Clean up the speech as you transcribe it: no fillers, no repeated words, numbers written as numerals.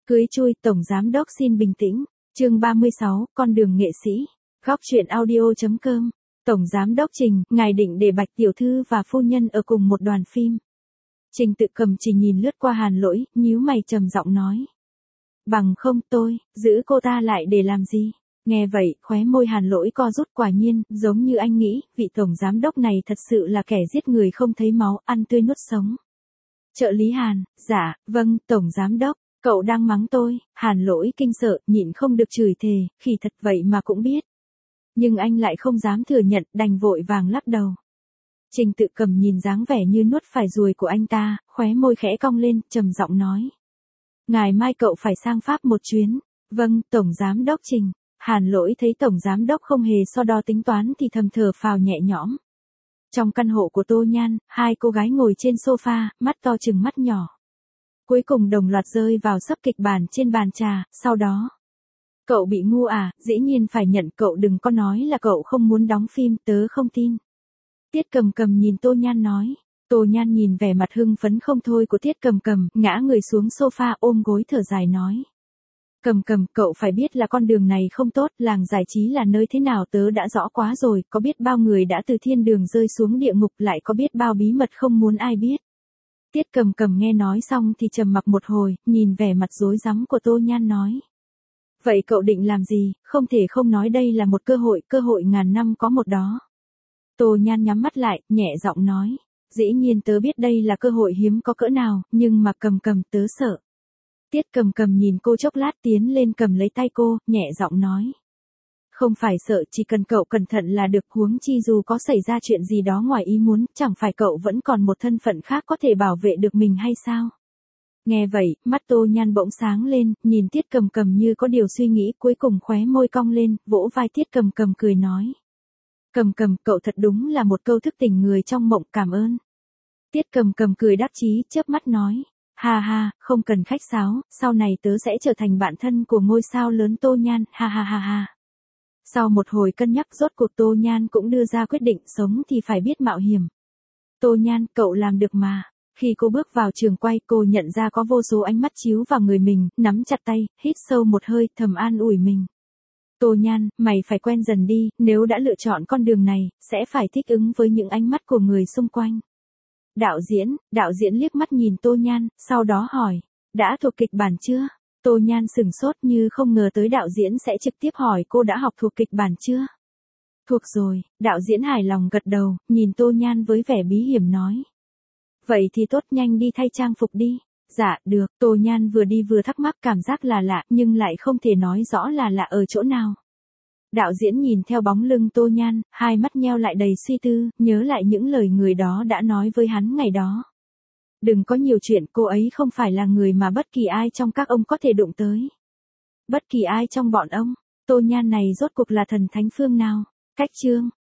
Cưới chui, Tổng Giám Đốc xin bình tĩnh. Chương 36, con đường nghệ sĩ. Góc truyện audio.com. Tổng Giám Đốc Trình, ngài định để Bạch Tiểu Thư và phu nhân ở cùng một đoàn phim. Trình Tự Cầm chỉ nhìn lướt qua Hàn Lỗi, nhíu mày trầm giọng nói. Bằng không tôi, giữ cô ta lại để làm gì? Nghe vậy, khóe môi Hàn Lỗi co rút, quả nhiên, giống như anh nghĩ, vị Tổng Giám Đốc này thật sự là kẻ giết người không thấy máu, ăn tươi nuốt sống. Trợ lý Hàn, dạ, vâng, Tổng Giám Đốc. Cậu đang mắng tôi. Hàn Lỗi kinh sợ, nhịn không được chửi thề, khỉ thật vậy mà cũng biết. Nhưng anh lại không dám thừa nhận, đành vội vàng lắc đầu. Trình Tự Cầm nhìn dáng vẻ như nuốt phải ruồi của anh ta, khóe môi khẽ cong lên, trầm giọng nói. Ngày mai cậu phải sang Pháp một chuyến. Vâng, Tổng Giám Đốc Trình. Hàn Lỗi thấy Tổng Giám Đốc không hề so đo tính toán thì thầm thở phào nhẹ nhõm. Trong căn hộ của Tô Nhan, hai cô gái ngồi trên sofa, mắt to chừng mắt nhỏ. Cuối cùng đồng loạt rơi vào sấp kịch bản trên bàn trà, sau đó. Cậu bị ngu à, dĩ nhiên phải nhận, cậu đừng có nói là cậu không muốn đóng phim, tớ không tin. Tiết Cầm Cầm nhìn Tô Nhan nói. Tô Nhan nhìn vẻ mặt hưng phấn không thôi của Tiết Cầm Cầm, ngã người xuống sofa ôm gối thở dài nói. Cầm Cầm, cậu phải biết là con đường này không tốt, làng giải trí là nơi thế nào tớ đã rõ quá rồi, có biết bao người đã từ thiên đường rơi xuống địa ngục, lại có biết bao bí mật không muốn ai biết. Tiết Cầm Cầm nghe nói xong thì trầm mặc một hồi, nhìn vẻ mặt rối rắm của Tô Nhan nói. Vậy cậu định làm gì, không thể không nói đây là một cơ hội ngàn năm có một đó. Tô Nhan nhắm mắt lại, nhẹ giọng nói. Dĩ nhiên tớ biết đây là cơ hội hiếm có cỡ nào, nhưng mà Cầm Cầm tớ sợ. Tiết Cầm Cầm nhìn cô chốc lát tiến lên cầm lấy tay cô, nhẹ giọng nói. Không phải sợ, chỉ cần cậu cẩn thận là được, huống chi dù có xảy ra chuyện gì đó ngoài ý muốn, chẳng phải cậu vẫn còn một thân phận khác có thể bảo vệ được mình hay sao? Nghe vậy, mắt Tô Nhan bỗng sáng lên, nhìn Tiết Cầm Cầm như có điều suy nghĩ, cuối cùng khóe môi cong lên, vỗ vai Tiết Cầm Cầm cười nói. Cầm Cầm, cậu thật đúng là một câu thức tỉnh người trong mộng, cảm ơn. Tiết Cầm Cầm cười đắc chí, chớp mắt nói. Ha ha, không cần khách sáo, sau này tớ sẽ trở thành bạn thân của ngôi sao lớn Tô Nhan, ha ha ha ha. Sau một hồi cân nhắc rốt cuộc Tô Nhan cũng đưa ra quyết định, sống thì phải biết mạo hiểm. Tô Nhan, cậu làm được mà. Khi cô bước vào trường quay, cô nhận ra có vô số ánh mắt chiếu vào người mình, nắm chặt tay, hít sâu một hơi, thầm an ủi mình. Tô Nhan, mày phải quen dần đi, nếu đã lựa chọn con đường này, sẽ phải thích ứng với những ánh mắt của người xung quanh. Đạo diễn liếc mắt nhìn Tô Nhan, sau đó hỏi, đã thuộc kịch bản chưa? Tô Nhan sửng sốt như không ngờ tới đạo diễn sẽ trực tiếp hỏi cô đã học thuộc kịch bản chưa? Thuộc rồi, đạo diễn hài lòng gật đầu, nhìn Tô Nhan với vẻ bí hiểm nói. Vậy thì tốt, nhanh đi thay trang phục đi. Dạ, được, Tô Nhan vừa đi vừa thắc mắc, cảm giác là lạ, nhưng lại không thể nói rõ là lạ ở chỗ nào. Đạo diễn nhìn theo bóng lưng Tô Nhan, hai mắt nheo lại đầy suy tư, nhớ lại những lời người đó đã nói với hắn ngày đó. Đừng có nhiều chuyện, cô ấy không phải là người mà bất kỳ ai trong các ông có thể đụng tới. Bất kỳ ai trong bọn ông, Tô Nhan này rốt cuộc là thần thánh phương nào? Cách chương.